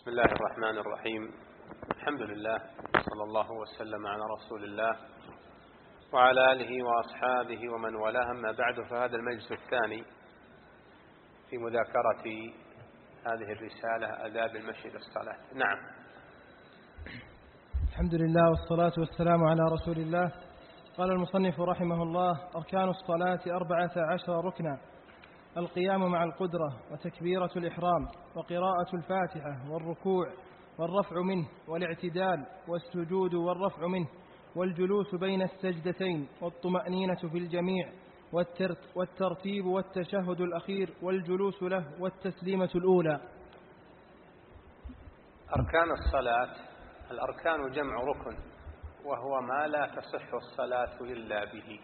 بسم الله الرحمن الرحيم. الحمد لله صلى الله وسلم على رسول الله وعلى آله وأصحابه ومن والاه، أما بعد، فهذا المجلس الثاني في مذاكرة هذه الرسالة آداب المشي للصلاة. نعم. الحمد لله والصلاة والسلام على رسول الله. قال المصنف رحمه الله: أركان الصلاة 14 ركنا: القيام مع القدرة، وتكبيرة الإحرام، وقراءة الفاتحة، والركوع والرفع منه، والاعتدال، والسجود والرفع منه، والجلوس بين السجدتين، والطمأنينة في الجميع، والترتيب والتشهد الأخير، والجلوس له، والتسليمة الأولى. أركان الصلاة: الأركان جمع ركن، وهو ما لا تصح الصلاة إلا به.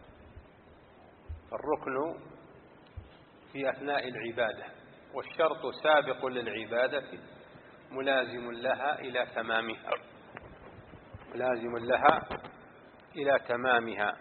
الركن في أثناء العبادة، والشرط سابق للعبادة ملازم لها إلى تمامها.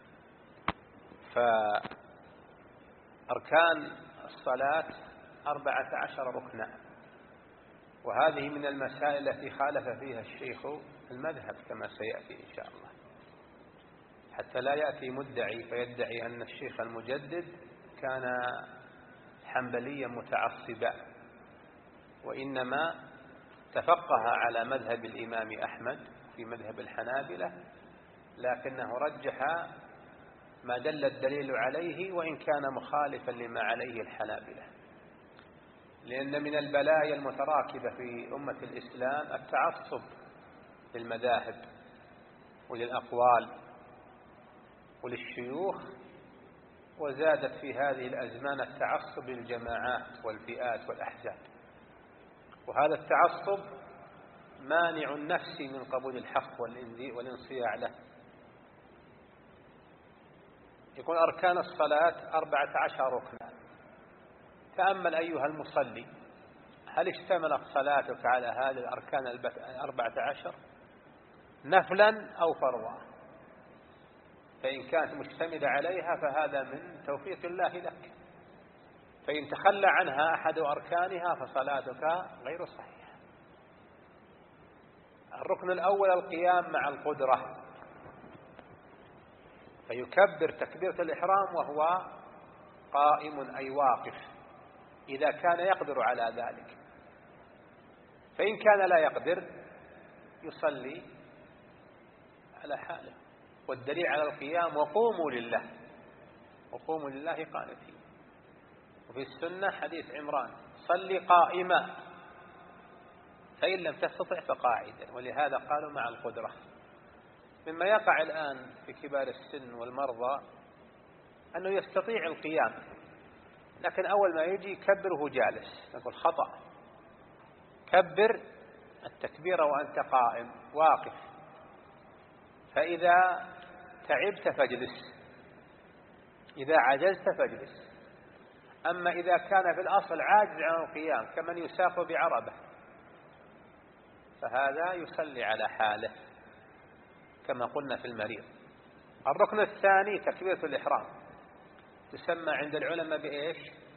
فأركان الصلاة 14 ركنا، وهذه من المسائل التي خالف فيها الشيخ المذهب كما سيأتي إن شاء الله، حتى لا يأتي مدعي فيدعي أن الشيخ المجدد كان حنبليا متعصبا، وإنما تفقه على مذهب الإمام أحمد في مذهب الحنابلة، لكنه رجح ما دل الدليل عليه وإن كان مخالفا لما عليه الحنابلة، لأن من البلايا المتراكبة في أمة الإسلام التعصب للمذاهب وللأقوال وللشيوخ، وزادت في هذه الأزمان التعصب للجماعات والفئات والأحزاب، وهذا التعصب مانع النفس من قبول الحق والانصياع له. يكون أركان الصلاة 14 ركنا. تأمل أيها المصلي، هل اشتملت صلاتك على هذه الأركان 14 نفلا أو فرضا؟ فإن كانت مشتملة عليها فهذا من توفيق الله لك، فإن تخلى عنها أحد أركانها فصلاتك غير صحيحة. الركن الأول القيام مع القدرة، فيكبر تكبيرة الإحرام وهو قائم أي واقف إذا كان يقدر على ذلك، فإن كان لا يقدر يصلي على حاله. والدليل على القيام: وقوموا لله قانتين. وفي السنة حديث عمران: صلي قائما، فإن لم تستطع فقاعدا. ولهذا قالوا مع القدرة. مما يقع الآن في كبار السن والمرضى أنه يستطيع القيام، لكن أول ما يجي يكبره جالس. نقول خطأ، كبر التكبير وأنت قائم واقف، فإذا تعبت فاجلس، إذا عجزت فاجلس. أما إذا كان في الأصل عاجز عن القيام كمن يساق بعربة فهذا يصلي على حاله كما قلنا في المريض. الركن الثاني تكبيرة الإحرام، تسمى عند العلماء بإيش؟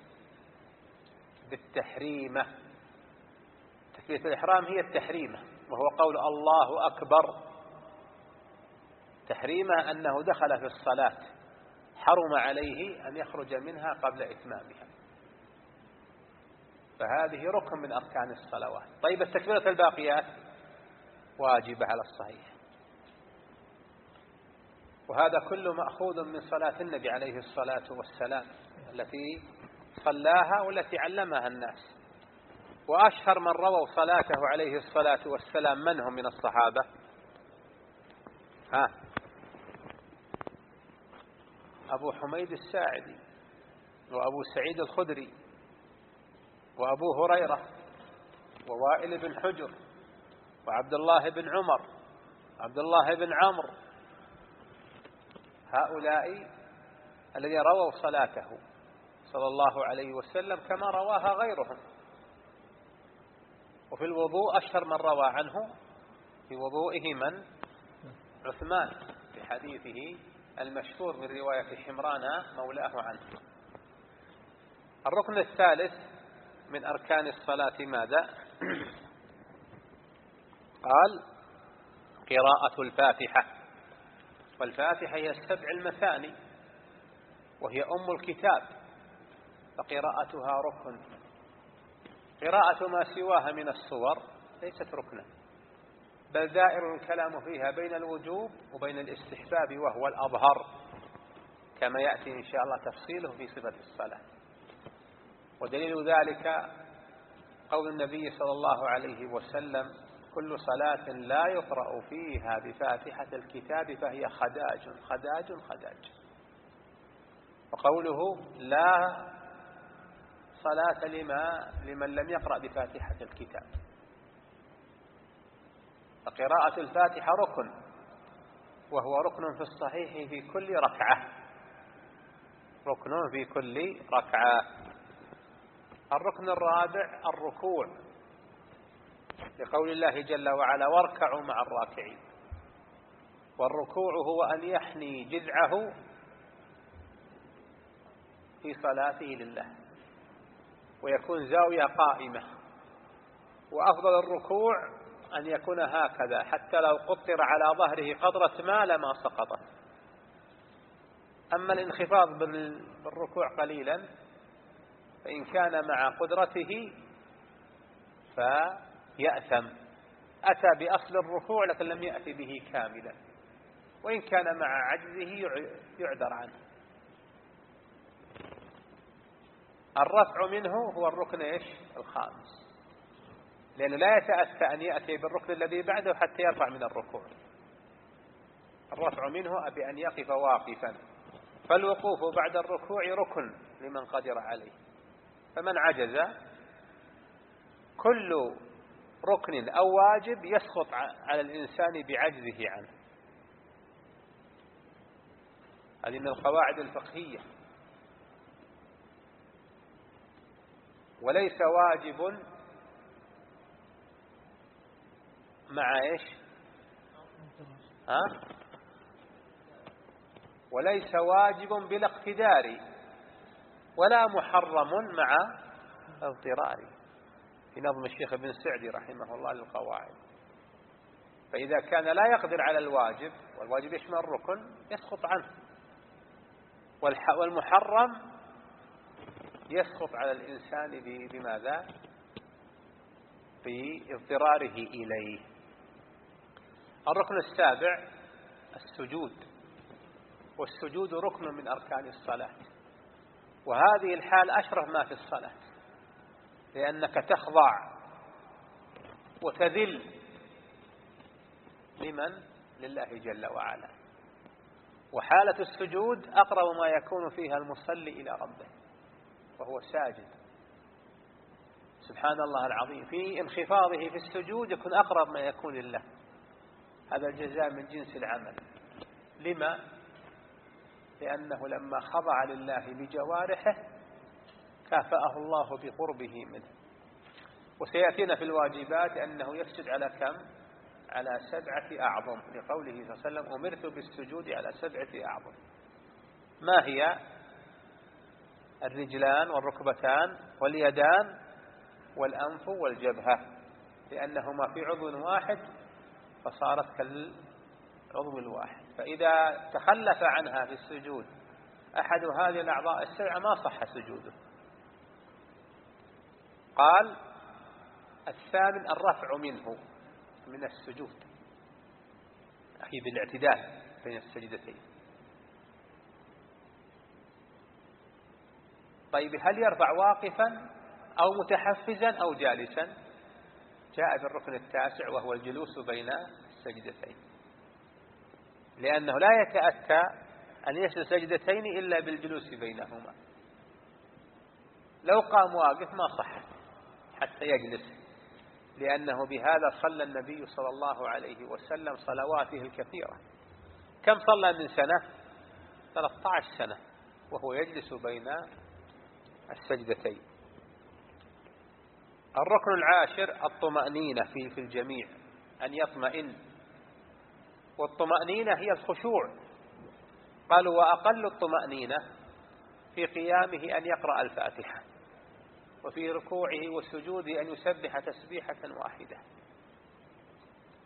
بالتحريمة. تكبيرة الإحرام هي التحريمة، وهو قول الله أكبر. تحريمة أنه دخل في الصلاة حرم عليه أن يخرج منها قبل إتمامها، فهذه ركن من أركان الصلوات. طيب، التكبيرة الباقيات واجبة على الصحيح، وهذا كله مأخوذ من صلاة النبي عليه الصلاة والسلام التي صلاها والتي علمها الناس. وأشهر من رووا صلاته عليه الصلاة والسلام من هم من الصحابة؟ أبو حميد الساعدي، وأبو سعيد الخدري، وأبو هريرة، ووائل بن حجر، وعبد الله بن عمر، عبد الله بن عمرو. هؤلاء الذين رووا صلاته صلى الله عليه وسلم كما رواها غيرهم. وفي الوضوء أشهر من روى عنه في وضوئه من؟ عثمان، في حديثه المشهور من رواية حمران مولاه عنه. الركن الثالث من أركان الصلاة ماذا؟ قال قراءة الفاتحة، والفاتحة هي 7 المثاني وهي أم الكتاب، فقراءتها ركن. قراءة ما سواها من الصور ليست ركنا، بل دائر الكلام فيها بين الوجوب وبين الاستحباب وهو الأظهر، كما يأتي إن شاء الله تفصيله في صفة الصلاة. ودليل ذلك قول النبي صلى الله عليه وسلم: كل صلاة لا يقرأ فيها بفاتحة الكتاب فهي خداج خداج خداج. وقوله: لا صلاة لمن لم يقرأ بفاتحة الكتاب. فقراءة الفاتحة ركن، وهو ركن في الصحيح في كل ركعة، ركن في كل ركعة. الركن الرابع الركوع، لقول الله جل وعلا: واركعوا مع الراكعين. والركوع هو أن يحني جذعه في صلاته لله ويكون زاوية قائمة، وأفضل الركوع أن يكون هكذا حتى لو قطر على ظهره قطرة ماء لما سقطت. أما الانخفاض بالركوع قليلا فإن كان مع قدرته فيأثم، أتى بأصل الركوع لكن لم يأتي به كاملا، وإن كان مع عجزه يعذر عنه. الرفع منه هو الركن الخامس، لأنه لا يتأتى أن يأتي بالركن الذي بعده حتى يرفع من الركوع. الرفع منه بأن يقف واقفا، فالوقوف بعد الركوع ركن لمن قدر عليه. فمن عجز كل ركن أو واجب يسقط على الإنسان بعجزه عنه. هذه من القواعد الفقهية. وليس واجب مع وليس واجب بلا اقتدار، ولا محرم مع اضطرار، في نظم الشيخ ابن سعدي رحمه الله للقواعد. فإذا كان لا يقدر على الواجب، والواجب يشمل الركن، يسقط عنه، والمحرم يسقط على الإنسان بماذا؟ باضطراره إليه. الركن السابع السجود، والسجود ركن من أركان الصلاة، وهذه الحال أشرف ما في الصلاة، لأنك تخضع وتذل لمن؟ لله جل وعلا. وحالة السجود أقرب ما يكون فيها المصلي إلى ربه وهو ساجد، سبحان الله العظيم. في انخفاضه في السجود يكون أقرب ما يكون لله. هذا الجزاء من جنس العمل. لما؟ لأنه لما خضع لله بجوارحه كافأه الله بقربه منه. وسيأتينا في الواجبات أنه يسجد على كم؟ على 7 أعظم، لقوله صلى الله عليه وسلم: أمرت بالسجود على 7 أعظم. ما هي؟ الرجلان والركبتان واليدان والأنف والجبهة، لأنهما في عضو واحد فصارت كالعضو الواحد. فإذا تخلف عنها في السجود أحد هذه الأعضاء 7 ما صح سجوده. قال: الثامن الرفع منه، من السجود، أي بالاعتدال بين السجدتين. طيب هل يرفع واقفا أو متحفزا أو جالسا؟ جاء بالركن التاسع وهو الجلوس بين السجدتين، لأنه لا يتأتى أن يسجد سجدتين إلا بالجلوس بينهما. لو قام واقف ما صح حتى يجلس، لأنه بهذا صلى النبي صلى الله عليه وسلم صلواته الكثيرة. كم صلى من سنة؟ 13 سنة وهو يجلس بين السجدتين. الركن العاشر الطمأنينة في الجميع، أن يطمئن. والطمأنينة هي الخشوع. قالوا: وأقل الطمأنينة في قيامه أن يقرأ الفاتحة، وفي ركوعه والسجود أن يسبح تسبيحة واحدة.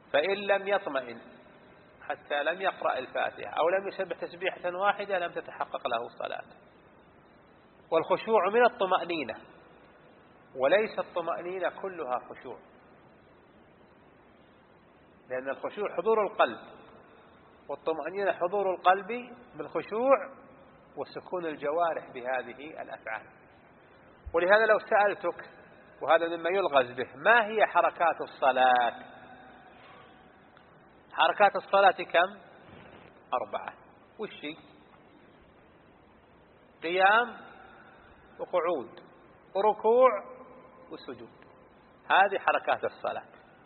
فإن لم يطمئن حتى لم يقرأ الفاتحة أو لم يسبح تسبيحة واحدة لم تتحقق له صلاة. والخشوع من الطمأنينة، وليس الطمأنينة كلها خشوع، لأن الخشوع حضور القلب، والطمأنينة حضور القلب بالخشوع وسكون الجوارح بهذه الأفعال. ولهذا لو سألتك، وهذا مما يلغز به، ما هي حركات الصلاة؟ حركات الصلاة كم؟ 4. وش هي؟ قيام وقعود وركوع وسجود. هذه حركات الصلاة.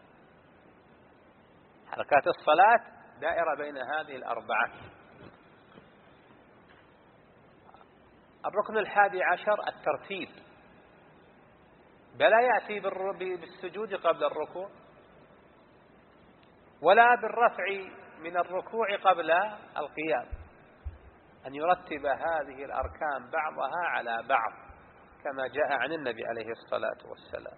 حركات الصلاة دائرة بين هذه ال4. الركن 11 الترتيب، بلا يأتي بالسجود قبل الركوع، ولا بالرفع من الركوع قبل القيام، أن يرتب هذه الأركان بعضها على بعض كما جاء عن النبي عليه الصلاة والسلام.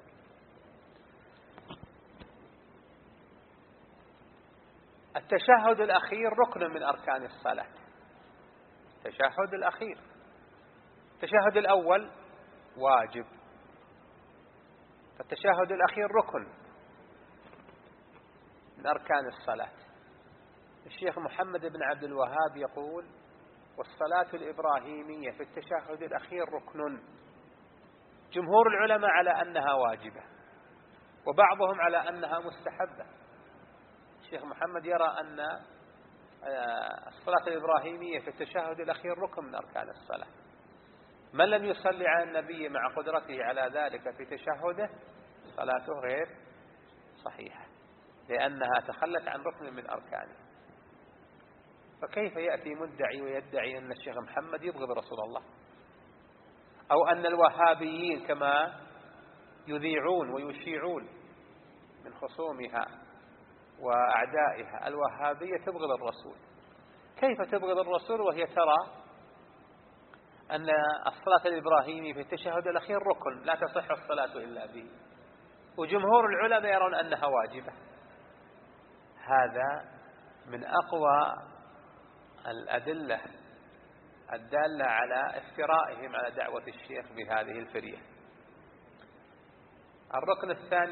التشهد الأخير ركن من أركان الصلاة. التشهد الأخير، التشهد الأول واجب، فالتشهد الأخير ركن من أركان الصلاة. الشيخ محمد بن عبد الوهاب يقول: والصلاة الإبراهيمية في التشهد الأخير ركن. جمهور العلماء على أنها واجبة، وبعضهم على أنها مستحبة. الشيخ محمد يرى أن الصلاة الإبراهيمية في التشهد الأخير ركن من أركان الصلاة. من لم يصلي على النبي مع قدرته على ذلك في تشهده صلاته غير صحيحة، لأنها تخلت عن ركن من أركانه. فكيف يأتي مدعي ويدعي أن الشيخ محمد يبغض رسول الله، أو أن الوهابيين كما يذيعون ويشيعون من خصومها وأعدائها الوهابية تبغض الرسول؟ كيف تبغض الرسول وهي ترى أن الصلاة الإبراهيمية في التشهد الأخير ركن لا تصح الصلاة إلا به، وجمهور العلماء يرون أنها واجبة؟ هذا من أقوى الأدلة الدالة على افترائهم على دعوة الشيخ بهذه الفرية. الركن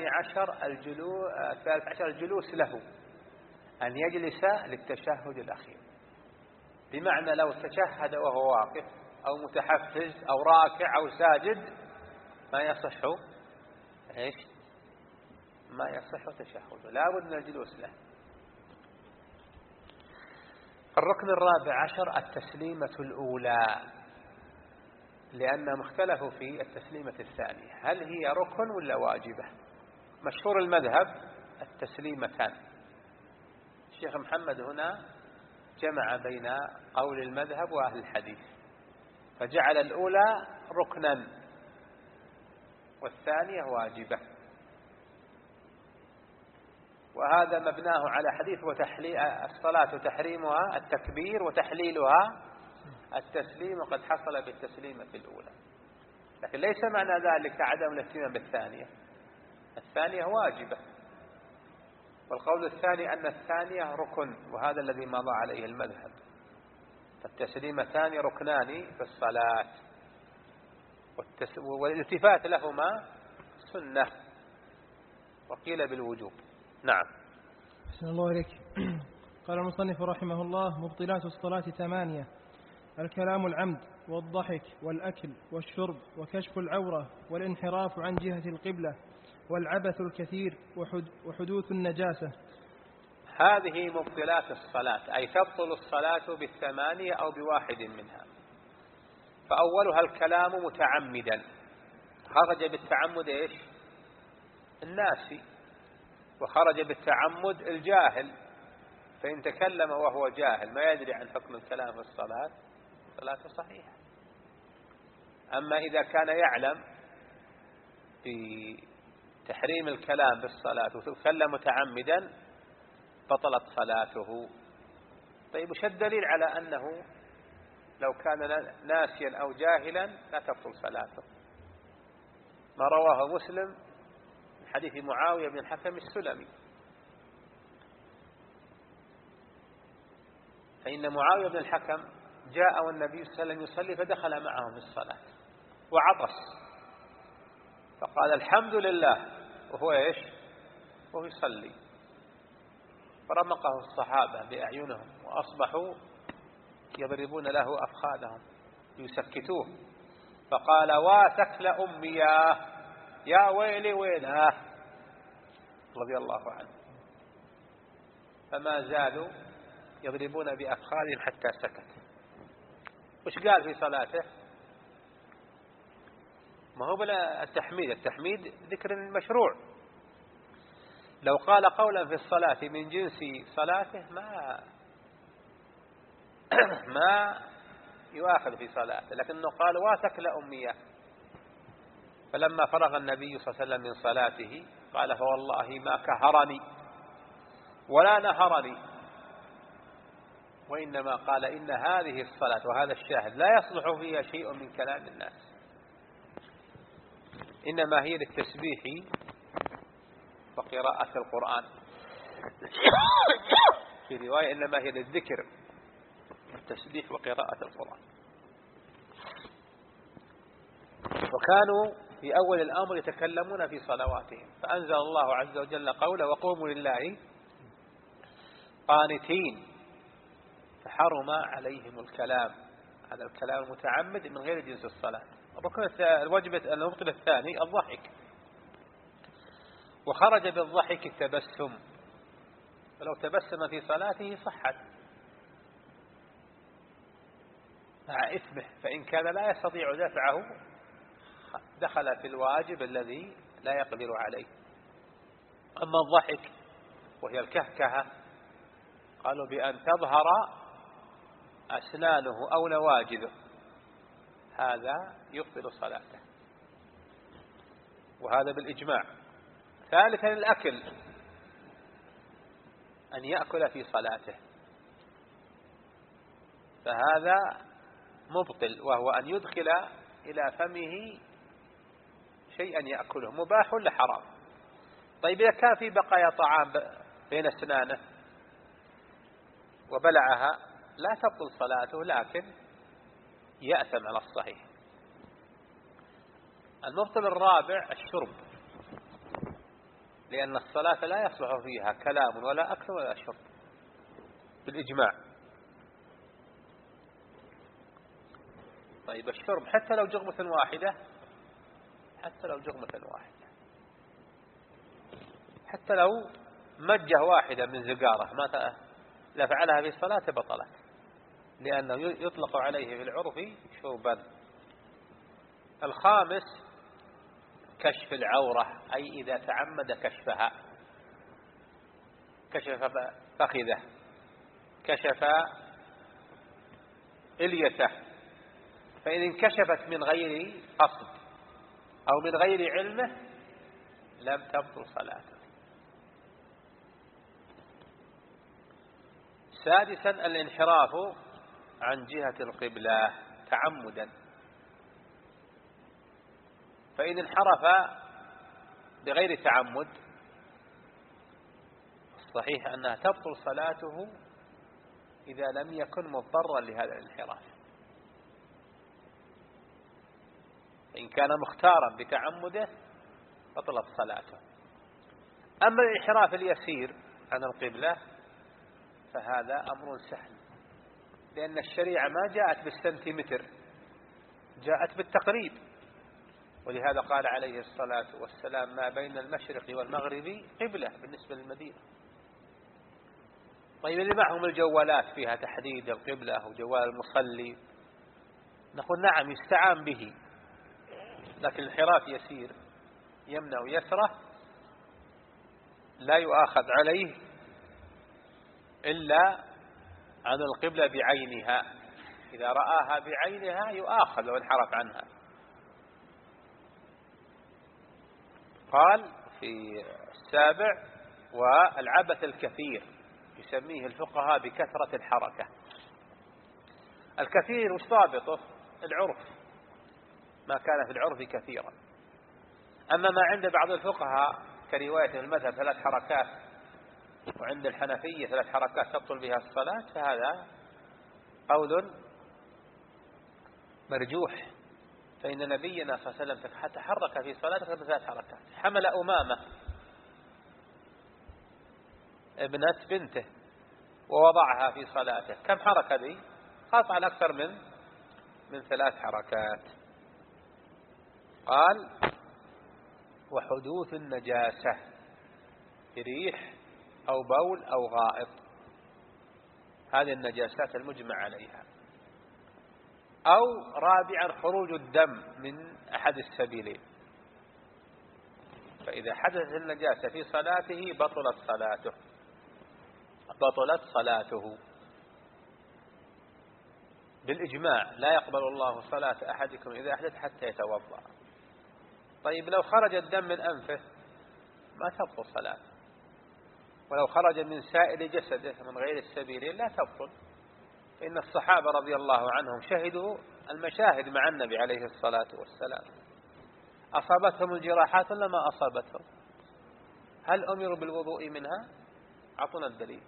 13 الجلوس له، أن يجلس للتشهد الأخير، بمعنى لو تشهد وهو واقف أو متحفز أو راكع أو ساجد ما يصح ما يصح تشهده، لا بد من الجلوس له. الركن 14 التسليمة الأولى، لأن مختلفوا في التسليمة الثانية هل هي ركن ولا واجبة. مشهور المذهب التسليمتان. الشيخ محمد هنا جمع بين قول المذهب وأهل الحديث، فجعل الأولى ركنا والثانية واجبة، وهذا مبناه على حديث الصلاة تحريمها التكبير وتحليلها التسليم، وقد حصل بالتسليمة الأولى. لكن ليس معنى ذلك عدم الاهتمام بالثانية، الثانية واجبة. والقول الثاني أن الثانية ركن، وهذا الذي مضى عليه المذهب، فالتسليمتان ركنان في الصلاة، والالتفات لهما سنة، وقيل بالوجوب. نعم. أحسن الله إليك. قال المصنف رحمه الله: مبطلات الصلاة 8: الكلام العمد والضحك والأكل والشرب وكشف العورة والانحراف عن جهة القبلة والعبث الكثير وحدوث النجاسة. هذه مبطلات الصلاة، أي تبطل الصلاة ب8 أو ب1 منها. فأولها الكلام متعمدا، خرج بالتعمد الناسي، وخرج بالتعمد الجاهل، فإن تكلم وهو جاهل ما يدري عن حكم الكلام في الصلاة صلاته صحيحة. أما إذا كان يعلم بتحريم الكلام بالصلاة وتكلم متعمدا بطلت صلاته. طيب، وش الدليل على أنه لو كان ناسيا أو جاهلا لا تبطل صلاته؟ ما رواه مسلم من حديث معاوية بن الحكم السلمي فإن معاوية بن الحكم جاء والنبي صلى الله عليه وسلم يصلي فدخل معهم في الصلاة وعطس فقال الحمد لله وهو إيش وهو يصلي، فرمقه الصحابة بأعينهم وأصبحوا يضربون له أفخاذهم يسكتوه، فقال واتك لأمي يا ويلي ويلاه رضي الله عنه، فما زالوا يضربون بأفخاذهم حتى سكت. وش قال في صلاته؟ ما هو بلا التحميد ذكر مشروع، لو قال قولا في الصلاة من جنس صلاته ما يؤاخذ في صلاته، لكنه قال واتك لأمي. فلما فرغ النبي صلى الله عليه وسلم من صلاته قال فوالله ما كهرني ولا نهرني، وإنما قال إن هذه الصلاة وهذا الشاهد لا يصلح فيها شيء من كلام الناس، إنما هي للتسبيح وقراءة القرآن. في رواية إنما هي للذكر التسبيح وقراءة القرآن. وكانوا في أول الأمر يتكلمون في صلواتهم، فأنزل الله عز وجل قوله وقوموا لله قانتين، فحرم عليهم الكلام، هذا الكلام المتعمد من غير جنس الصلاة. الركن الوجبة المبطل الثاني الضحك، وخرج بالضحك التبسم، فلو تبسم في صلاته صحت مع إثمه، فإن كان لا يستطيع دفعه دخل في الواجب الذي لا يقدر عليه. أما الضحك وهي الكهكهة قالوا بأن تظهر أسنانه أو نواجذه، هذا يبطل صلاته، وهذا بالإجماع. ثالثا الأكل، أن يأكل في صلاته، فهذا مبطل، وهو أن يدخل إلى فمه شيئا يأكله، مباح ولا حرام؟ طيب إذا كان في بقايا طعام بين أسنانه وبلعها لا تبطل صلاته، لكن يأثم على الصحيح. المبطل الرابع الشرب، لأن الصلاة لا يصلح فيها كلام ولا أكل ولا شرب بالإجماع. طيب الشرب حتى لو جغمة واحدة، حتى لو جغمة واحدة، حتى لو مجة واحدة من زقارة ما لا فعلها في الصلاة بطلت، لأنه يطلق عليه في العرف شربا. الخامس كشف العورة، أي إذا تعمد كشفها، كشف فخذه، كشف إليته، فإن انكشفت من غير قصد أو من غير علمه لم تبطل صلاته. سادسا الانحراف عن جهة القبلة تعمدا، فإن انحرف بغير تعمد الصحيح أنها تبطل صلاته إذا لم يكن مضطرا لهذا الانحراف. إن كان مختارا بتعمده بطلت صلاته. أما الانحراف اليسير عن القبلة فهذا أمر سهل، لأن الشريعة ما جاءت بالسنتيمتر، جاءت بالتقريب، ولهذا قال عليه الصلاة والسلام ما بين المشرق والمغرب قبلة بالنسبة للمدينة. طيب اللي معهم الجوالات فيها تحديد القبلة وجوال المصلي نقول نعم يستعان به، لكن الانحراف يسير يمنع يسره لا يؤاخذ عليه إلا عن القبلة بعينها، إذا رآها بعينها يؤاخذ لو انحرف عنها. قال في السابع والعبث الكثير، يسميه الفقهاء بكثرة الحركة. الكثير وش ضابطه؟ العرف، ما كان في العرف كثيرا. أما ما عند بعض الفقهاء كرواية المذهب 3 حركات، وعند الحنفية 3 حركات تبطل بها الصلاة، فهذا قول مرجوح، فإن نبينا صلى الله عليه وسلم تحرك في صلاته بثلاث حركات. حمل أمامة ابنة بنته ووضعها في صلاته، كم حركة دي؟ قطعا أكثر من ثلاث حركات. قال وحدوث النجاسة ريح أو بول أو غائط، هذه النجاسات المجمع عليها. أو رابعا خروج الدم من أحد السبيلين، فإذا حدثت النجاسة في صلاته بطلت صلاته بالإجماع. لا يقبل الله صلاة أحدكم إذا أحدث حتى يتوضأ. طيب لو خرج الدم من أنفه ما تبطل صلاته، ولو خرج من سائر جسده من غير السبيلين لا تبطل، فإن الصحابة رضي الله عنهم شهدوا المشاهد مع النبي عليه الصلاة والسلام. أصابتهم الجراحات ولا ما أصابتهم؟ هل أمروا بالوضوء منها؟ أعطونا الدليل.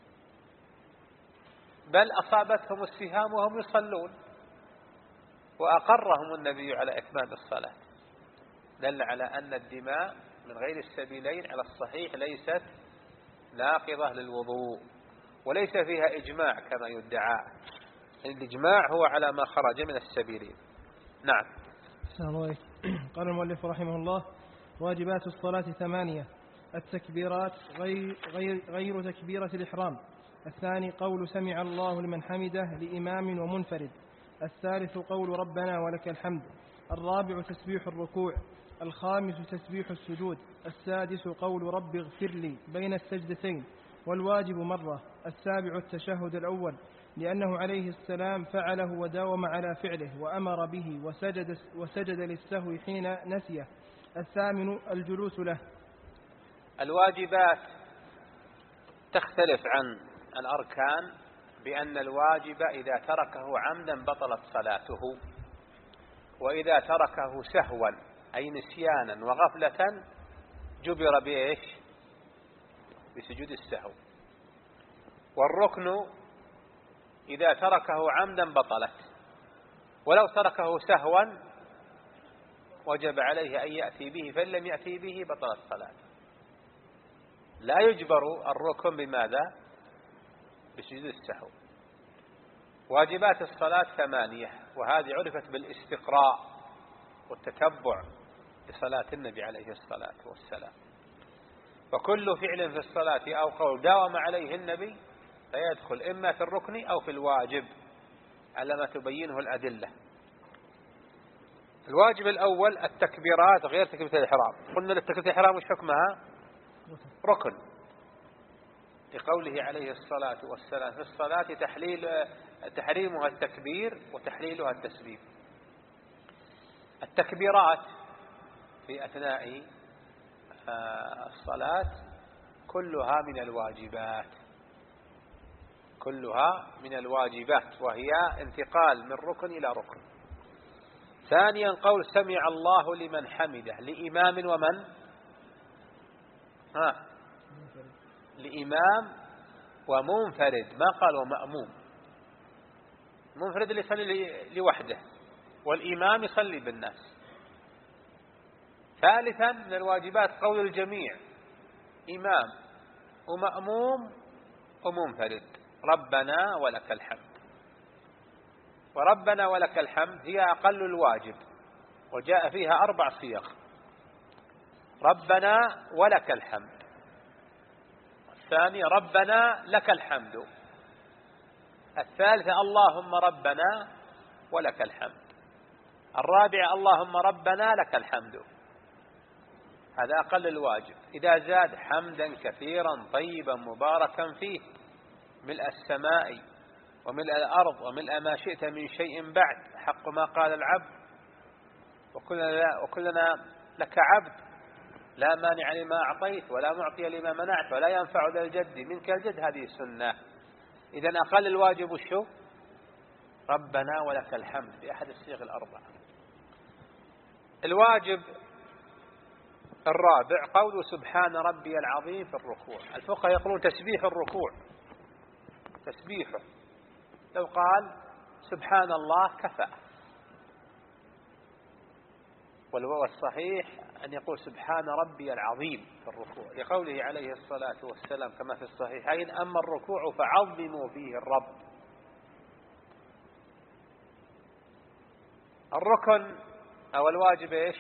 بل أصابتهم السهام وهم يصلون وأقرهم النبي على إتمام الصلاة. دل على أن الدماء من غير السبيلين على الصحيح ليست ناقضة للوضوء، وليس فيها إجماع كما يدعى. الإجماع هو على ما خرج من السبيلين. نعم. قال المؤلف رحمه الله: واجبات الصلاة 8. التكبيرات غير تكبيرة الإحرام. الثاني قول سمع الله لمن حمده لإمام ومنفرد. الثالث قول ربنا ولك الحمد. الرابع تسبيح الركوع. الخامس تسبيح السجود. السادس قول رب اغفر لي بين السجدتين والواجب مرة. السابع التشهد الأول لأنه عليه السلام فعله وداوم على فعله وأمر به وسجد للسهو حين نسيه. الثامن الجلوس له. الواجبات تختلف عن الأركان بأن الواجب إذا تركه عمدا بطلت صلاته، وإذا تركه سهوا أي نسيانا وغفلة جبر بإيش؟ بسجود السهو. والركن إذا تركه عمدا بطلت، ولو تركه سهوا وجب عليه أن يأتي به، فإن لم يأتي به بطلت صلاته. لا يجبر الركن بماذا؟ بسجود السهو. واجبات الصلاة 8، وهذه عرفت بالاستقراء والتتبع لصلاة النبي عليه الصلاة والسلام. وكل فعل في الصلاة أو قول داوم عليه النبي فيدخل إما في الركن أو في الواجب على ما تبينه الأدلة. الواجب الأول التكبيرات غير تكبيرة الإحرام. قلنا للتكبيرة الإحرام وش حكمها؟ ركن، لقوله عليه الصلاة والسلام في الصلاة تحريمها التكبير وتحليلها التسبيح. التكبيرات في أثناء الصلاة كلها من الواجبات، وهي انتقال من ركن إلى ركن. ثانيا قول سمع الله لمن حمده لإمام ومن؟ لإمام ومنفرد، ما قال ومأموم. منفرد اللي يصلي لوحده، والإمام يصلي بالناس. ثالثا من الواجبات قول الجميع، إمام ومأموم ومنفرد، ربنا ولك الحمد. وربنا ولك الحمد هي أقل الواجب، وجاء فيها 4 صيغ: ربنا ولك الحمد، الثاني ربنا لك الحمد، الثالثة اللهم ربنا ولك الحمد، الرابعة اللهم ربنا لك الحمد. هذا أقل الواجب. إذا زاد حمدا كثيرا طيبا مباركا فيه ملء السماء وملء الأرض وملء ما شئت من شيء بعد، حق ما قال العبد وكلنا لك عبد، لا مانع لما أعطيت ولا معطي لما منعت ولا ينفع ذا الجد منك الجد. هذه سنة. إذن أقل الواجب شو؟ ربنا ولك الحمد بأحد الصيغ 4. الواجب الرابع قول سبحان ربي العظيم في الركوع. الفقهاء يقولون تسبيح الركوع، تسبيحه لو قال سبحان الله كفى، والصحيح أن يقول سبحان ربي العظيم في الركوع، لقوله عليه الصلاة والسلام كما في الصحيحين: أما الركوع فعظموا فيه الرب. الركن أو الواجب إيش؟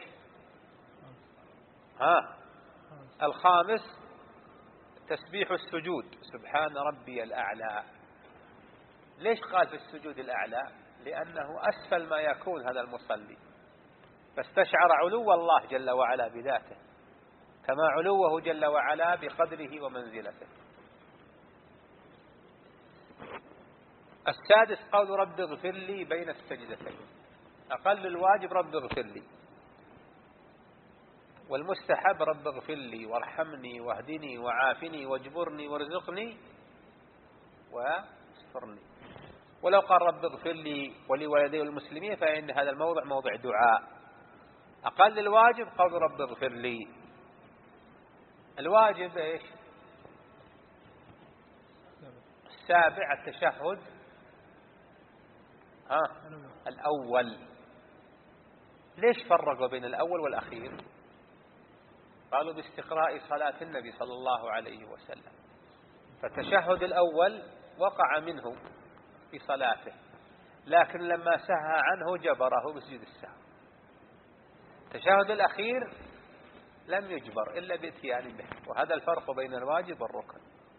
الخامس تسبيح السجود، سبحان ربي الأعلى. ليش قال في السجود الأعلى؟ لأنه أسفل ما يكون هذا المصلي، فاستشعر علو الله جل وعلا بذاته، كما علوه جل وعلا بقدره ومنزلته. السادس قول رب اغفر لي بين السجدتين، أقل الواجب رب اغفر لي، والمستحب رب اغفر لي وارحمني واهدني وعافني واجبرني وارزقني واسترني. ولو قال رب اغفر لي ولوالدي المسلمين فإن هذا الموضع موضع دعاء. أقل الواجب قول رب اغفر لي. الواجب إيش؟ السابع التشهد الأول. ليش فرقوا بين الأول والأخير؟ قالوا باستقراء صلاة النبي صلى الله عليه وسلم، فالتشهد الأول وقع منه في صلاته، لكن لما سهى عنه جبره بسجود السهو. التشهد الأخير لم يجبر إلا بإتيان به، وهذا الفرق بين الواجب والركن.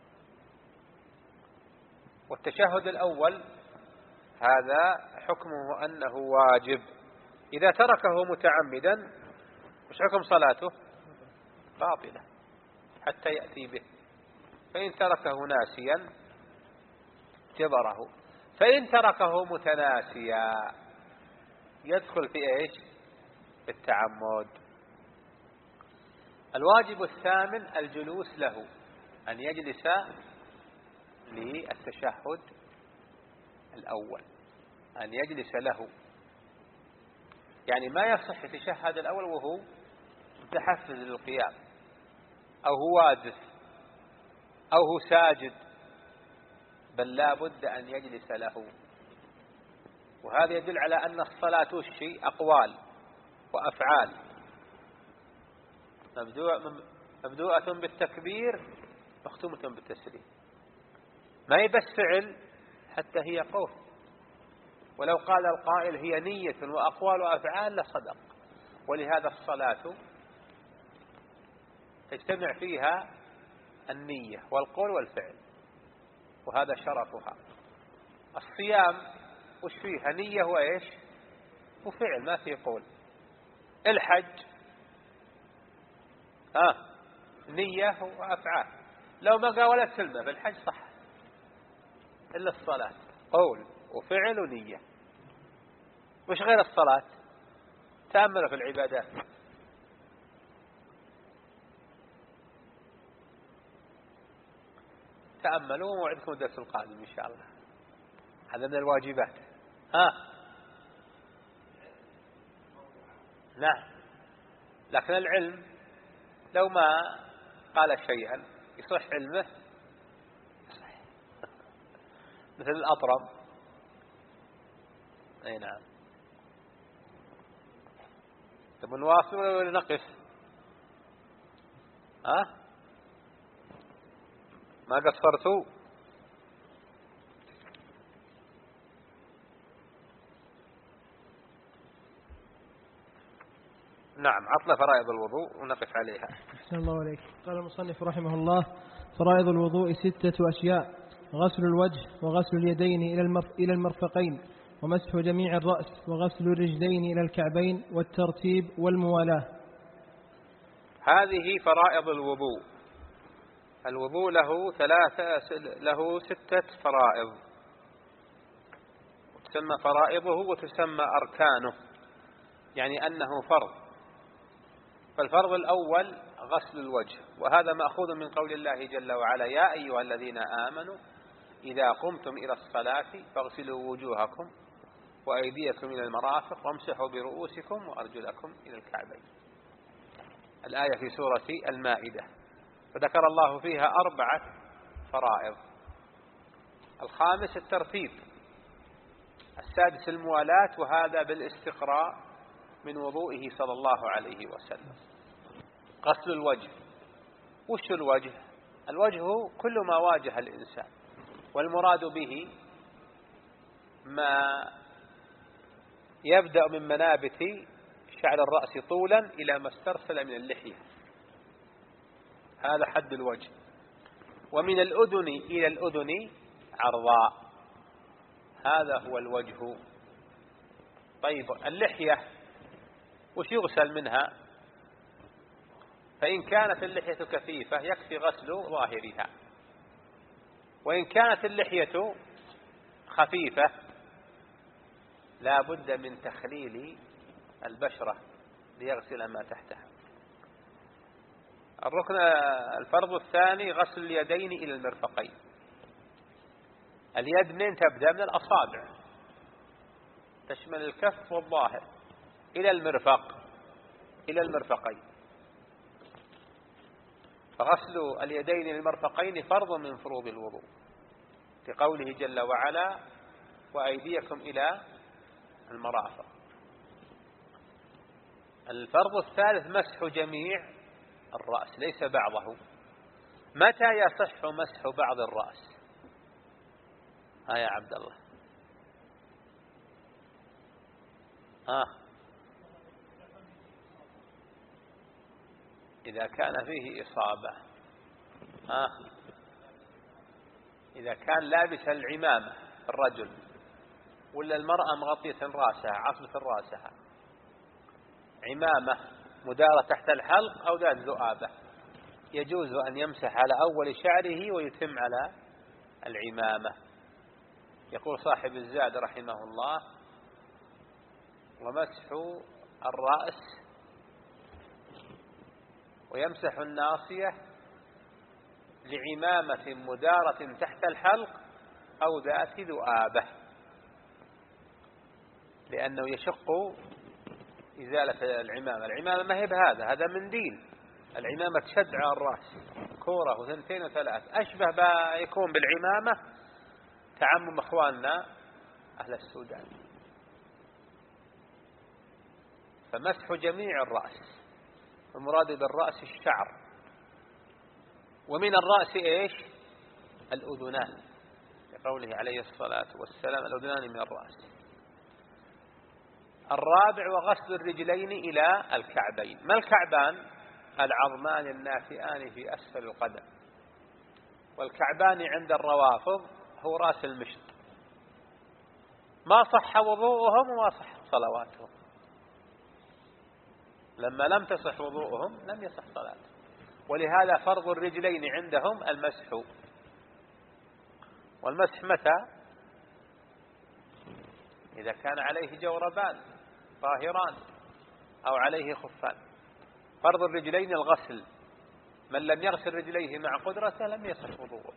والتشهد الأول هذا حكمه أنه واجب، إذا تركه متعمدا وش حكم صلاته؟ باطلة حتى يأتي به. فإن تركه ناسيا جبره، فإن تركه متناسيا يدخل في إيش؟ التعمد. الواجب الثامن الجلوس له، أن يجلس للتشهد الأول، أن يجلس له، يعني ما يصح يتشهد الأول وهو متحفز للقيام، أو هو واقف، أو هو ساجد، بل لا بد أن يجلس له. وهذا يدل على أن الصلاة شيء أقوال وأفعال، مبدوءة بالتكبير مختومة بالتسليم، ما هي بس فعل، حتى هي قول. ولو قال القائل هي نية وأقوال وأفعال لصدق. ولهذا الصلاة تجتمع فيها النية والقول والفعل، وهذا شرفها. الصيام وش فيها؟ نية وإيش؟ وفعل، ما فيه قول. الحج نية وأفعال، لو ما قاولت كلمة في الحج صح، إلا الصلاة قول وفعل ونية. وش غير الصلاة؟ تأملوا في العبادات، تأملوا، وموعدكم الدرس القادم إن شاء الله. هذا من الواجبات. نعم، لكن العلم لو ما قال شيئا يصح علمه، يصح. مثل الأطرم. أي نعم. تبون نواصل ولا نقف؟ ما قصرتوا؟ نعم، عطنا فرائض الوضوء ونقف عليها. أحسن الله عليك. قال المصنف رحمه الله: فرائض الوضوء 6 أشياء: غسل الوجه، وغسل اليدين إلى المرفقين، ومسح جميع الرأس، وغسل الرجلين إلى الكعبين، والترتيب والموالاة. هذه فرائض الوضوء. الوضوء له 6 فرائض، تسمى فرائضه وتسمى أركانه، يعني أنه فرض. فالفرض الأول غسل الوجه، وهذا مأخوذ من قول الله جل وعلا: يا أيها الذين آمنوا إذا قمتم إلى الصلاة فاغسلوا وجوهكم وأيديكم إلى المرافق وامسحوا برؤوسكم وأرجلكم إلى الكعبين. الآية في سورة المائدة، فذكر الله فيها 4 فرائض. الخامس الترتيب، السادس الموالاة، وهذا بالاستقراء من وضوئه صلى الله عليه وسلم. غسل الوجه. وش الوجه؟ الوجه كل ما واجه الإنسان، والمراد به ما يبدأ من منابت شعر الرأس طولا إلى ما استرسل من اللحية، هذا حد الوجه. ومن الأذن إلى الأذن عرضاء، هذا هو الوجه. طيب اللحية وش يغسل منها؟ فإن كانت اللحية كثيفة يكفي غسل ظاهرها، وإن كانت اللحية خفيفة لا بد من تخليل البشرة ليغسل ما تحتها. الفرض الثاني غسل اليدين إلى المرفقين. اليد من تبدأ؟ من الأصابع، تشمل الكف والظاهر إلى المرفق، إلى المرفقين. فغسل اليدين للمرفقين فرض من فروض الوضوء، لقوله جل وعلا: وأيديكم إلى المرافق. الفرض الثالث مسح جميع الرأس ليس بعضه. متى يصح مسح بعض الرأس؟ يا عبد الله. إذا كان فيه إصابة. إذا كان لابس العمامة الرجل، ولا المرأة مغطية راسها، عصبة راسها، عمامة مدارة تحت الحلق أو ذات ذؤابة، يجوز أن يمسح على أول شعره ويتم على العمامة. يقول صاحب الزاد رحمه الله: ومسح الرأس، ويمسح الناصية لعمامة مدارة تحت الحلق أو ذات ذؤابة، لأنه يشق إزالة العمامة. العمامة ما هي بهذا، هذا منديل. العمامة تشد على الرأس كورة وثنتين وثلاث، أشبه يكون بالعمامة تعمم أخواننا أهل السودان. فمسح جميع الرأس، المراد بالرأس الشعر، ومن الرأس إيش؟ الأذنان، لقوله عليه الصلاة والسلام: الأذنان من الرأس. الرابع وغسل الرجلين إلى الكعبين. ما الكعبان؟ العظمان الناتئان في أسفل القدم. والكعبان عند الروافض هو رأس المشط. ما صح وضوءهم وما صح صلواتهم. لما لم تصح وضوءهم لم يصح صلاتهم. ولهذا فرض الرجلين عندهم المسح. والمسح متى؟ إذا كان عليه جوربان طاهران أو عليه خفان. فرض الرجلين الغسل، من لم يغسل رجليه مع قدرته لم يصح وضوءه.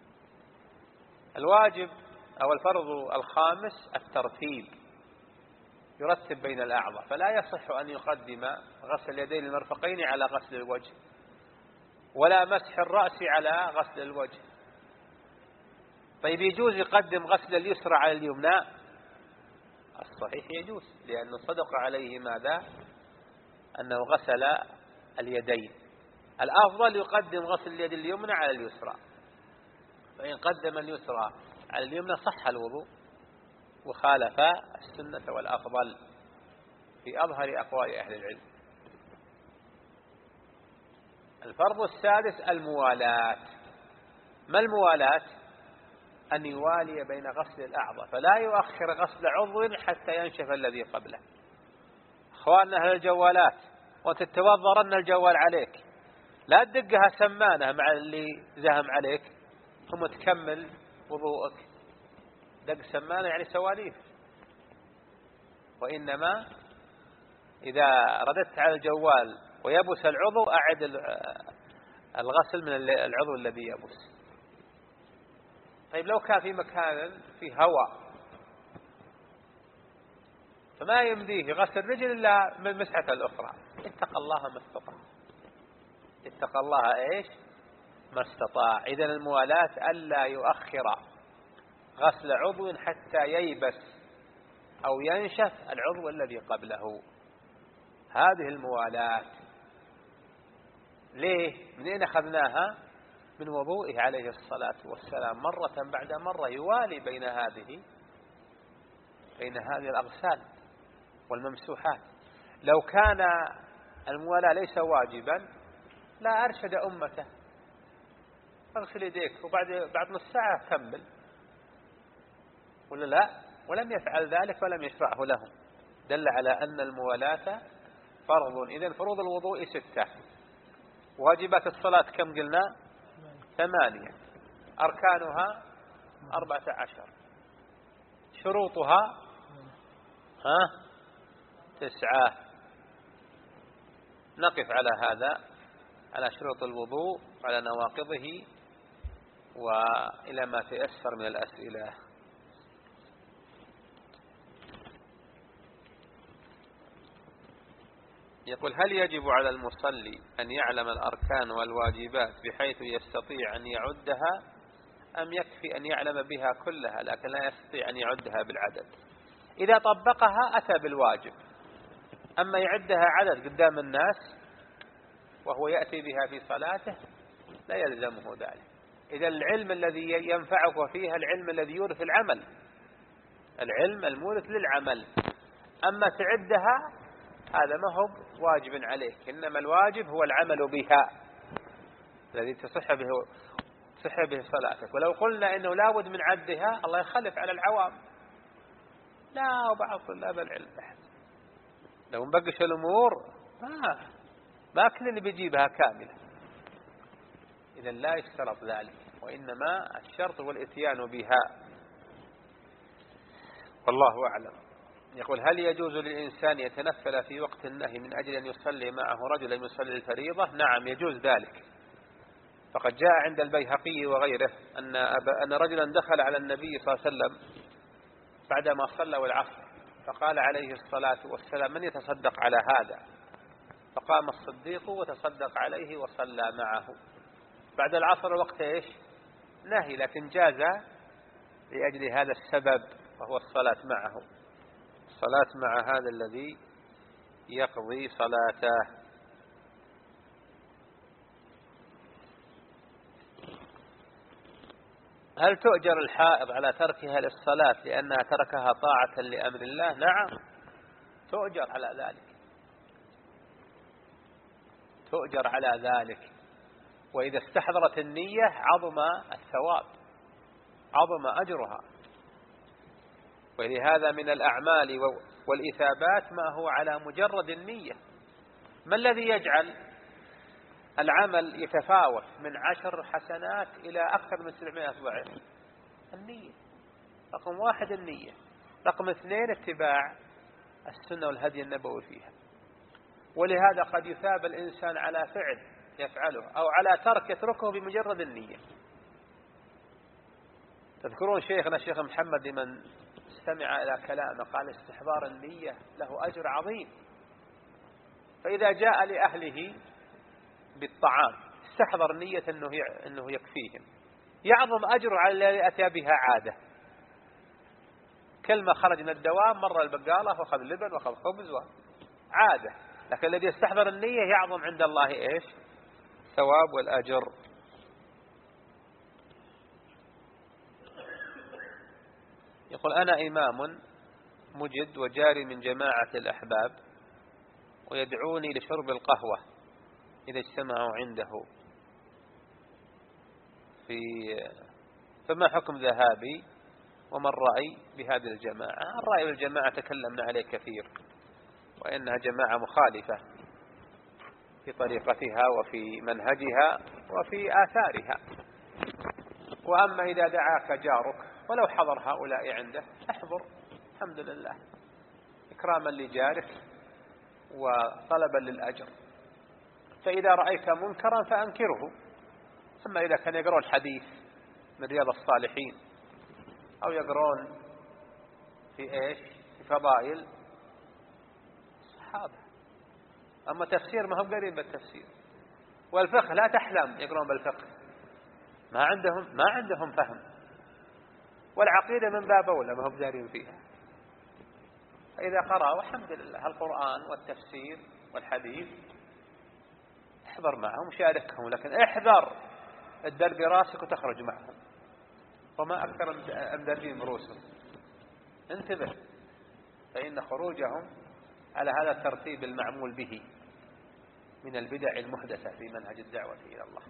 الواجب أو الفرض الخامس الترتيب، يرتب بين الأعضاء، فلا يصح أن يقدم غسل اليدين المرفقين على غسل الوجه، ولا مسح الرأس على غسل الوجه. طيب يجوز يقدم غسل اليسرى على اليمنى؟ الصحيح يجوز، لأنه صدق عليه ماذا؟ أنه غسل اليدين. الأفضل يقدم غسل اليد اليمنى على اليسرى، فإن قدم اليسرى على اليمنى صح الوضوء وخالف السنة والأفضل في أظهر أقوال أهل العلم. الفرض السادس الموالاة. ما الموالاة؟ أن يوالي بين غسل الأعضاء، فلا يؤخر غسل عضو حتى ينشف الذي قبله. أخواننا أهل الجوالات، وتتوضرن الجوال عليك، لا تدقها سمانة مع اللي زهم عليك ثم تكمل وضوءك. دق سمانة يعني سواليف. وإنما إذا رددت على الجوال ويبس العضو أعد الغسل من العضو الذي يبس. طيب لو كان في مكان فيه هواء فما يمديه غسل الرجل إلا من مسحة الأخرى، اتق الله ما استطاع. اتق الله إيش؟ ما استطاع. إذن الموالاة ألا يؤخر غسل عضو حتى ييبس أو ينشف العضو الذي قبله. هذه الموالاة ليه؟ من أين أخذناها؟ من وضوئه عليه الصلاة والسلام، مرة بعد مرة يوالي بين هذه الأغسال والممسوحات. لو كان الموالاة ليس واجبا لا أرشد أمته، اغسل يديك بعد نص ساعة كمل، ولا لا؟ ولم يفعل ذلك ولم يشرعه لهم، دل على أن الموالاة فرض. إذن فروض الوضوء 6، واجبات الصلاة كم قلنا؟ 8، أركانها 14، شروطها 9. نقف على هذا، على شروط الوضوء على نواقضه وإلى ما تيسر من الأسئلة. يقول: هل يجب على المصلي أن يعلم الأركان والواجبات بحيث يستطيع أن يعدها، أم يكفي أن يعلم بها كلها لكن لا يستطيع أن يعدها بالعدد؟ إذا طبقها أتى بالواجب، أما يعدها عدد قدام الناس وهو يأتي بها في صلاته لا يلزمه ذلك. إذا العلم الذي ينفعك فيها العلم الذي يورث العمل، العلم المورث للعمل. أما تعدها هذا ما هو واجب عليك، إنما الواجب هو العمل بها الذي تصح به صلاتك. ولو قلنا إنه لا بد من عدها الله يخلف على العوام، لا، وبعض طلاب العلم لو نبقش الأمور ما كل اللي بيجيبها كاملة. إذا لا يشترط ذلك، وإنما الشرط هو الإتيان بها، والله أعلم. يقول: هل يجوز للإنسان يتنفل في وقت النهي من أجل أن يصلي معه رجلا يصلي الفريضة؟ نعم، يجوز ذلك. فقد جاء عند البيهقي وغيره أن رجلا دخل على النبي صلى الله عليه وسلم بعدما صلوا العصر، فقال عليه الصلاة والسلام: من يتصدق على هذا؟ فقام الصديق وتصدق عليه وصلى معه. بعد العصر وقت إيش؟ نهي، لكن جاز لأجل هذا السبب، وهو الصلاة معه، الصلاة مع هذا الذي يقضي صلاته. هل تؤجر الحائض على تركها للصلاة لأنها تركها طاعة لأمر الله؟ نعم، تؤجر على ذلك، تؤجر على ذلك. وإذا استحضرت النية عظم الثواب، عظم أجرها. ولهذا من الأعمال والإثابات ما هو على مجرد النية. ما الذي يجعل العمل يتفاوت من 10 حسنات إلى أكثر من 700 ضعف؟ النية. رقم 1 النية، رقم 2 اتباع السنة والهدي النبوي فيها. ولهذا قد يثاب الإنسان على فعل يفعله أو على ترك يتركه بمجرد النية. تذكرون شيخنا الشيخ محمد لمن استمع إلى كلامه قال: استحضار النية له أجر عظيم. فإذا جاء لأهله بالطعام استحضر نية أنه يكفيهم، يعظم أجر على الذي أتى بها عادة. كلمة خرج من الدوام مر البقالة وأخذ لبن وأخذ خبز عادة، لكن الذي يستحضر النية يعظم عند الله إيش؟ ثواب والأجر. يقول: أنا إمام مجد وجاري من جماعة الأحباب ويدعوني لشرب القهوة إذا اجتمعوا عنده، فما حكم ذهابي وما الرأي بهذه الجماعة؟ الرأي بالجماعة تكلمنا عليه كثير، وإنها جماعة مخالفة في طريقتها وفي منهجها وفي آثارها. وأما إذا دعاك جارك ولو حضر هؤلاء عنده احضر، الحمد لله، إكراما لجارك وطلبا للأجر. فإذا رأيت منكرا فأنكره. ثم إذا كان يقرون الحديث من رياض الصالحين أو يقرون في إيش؟ في فضائل الصحابة. أما تفسير ما هم قريب بالتفسير، والفقه لا تحلم يقرون بالفقه، ما عندهم فهم. والعقيدة من باب أولى ما هم جارين فيها. فإذا قرأ والحمد لله القرآن والتفسير والحديث احضر معهم شاركهم، لكن احذر الدر براسك وتخرج معهم، وما أكثر المدربين برؤوسهم. انتبه، فإن خروجهم على هذا الترتيب المعمول به من البدع المحدثة في منهج الدعوة إلى الله،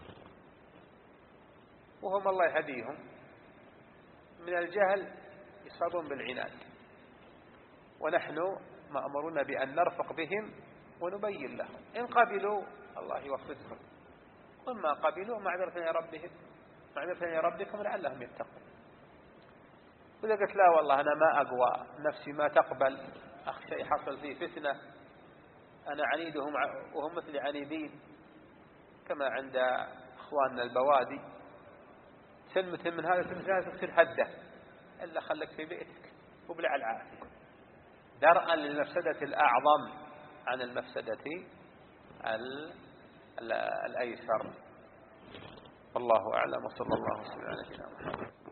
وهم الله يهديهم من الجهل يصابون بالعناد، ونحن مأمورون بأن نرفق بهم ونبين لهم، إن قبلوا الله يوفقهم، وما قبلوا معذرة إلى ربكم لعلهم يتقون. وإذا قلت لا والله أنا ما أقوى، نفسي ما تقبل، أخشى يحصل فيه فتنة، أنا عنيدهم وهم مثل عنيدين كما عند أخواننا البوادي، سلمة من هذا سلمة من هذا تصير هدة، إلا خلك في بيتك وبلع العافية، درءا للمفسدة الأعظم عن المفسدة الأيسر. والله أعلم، وصلى الله وسلم على نبينا محمد.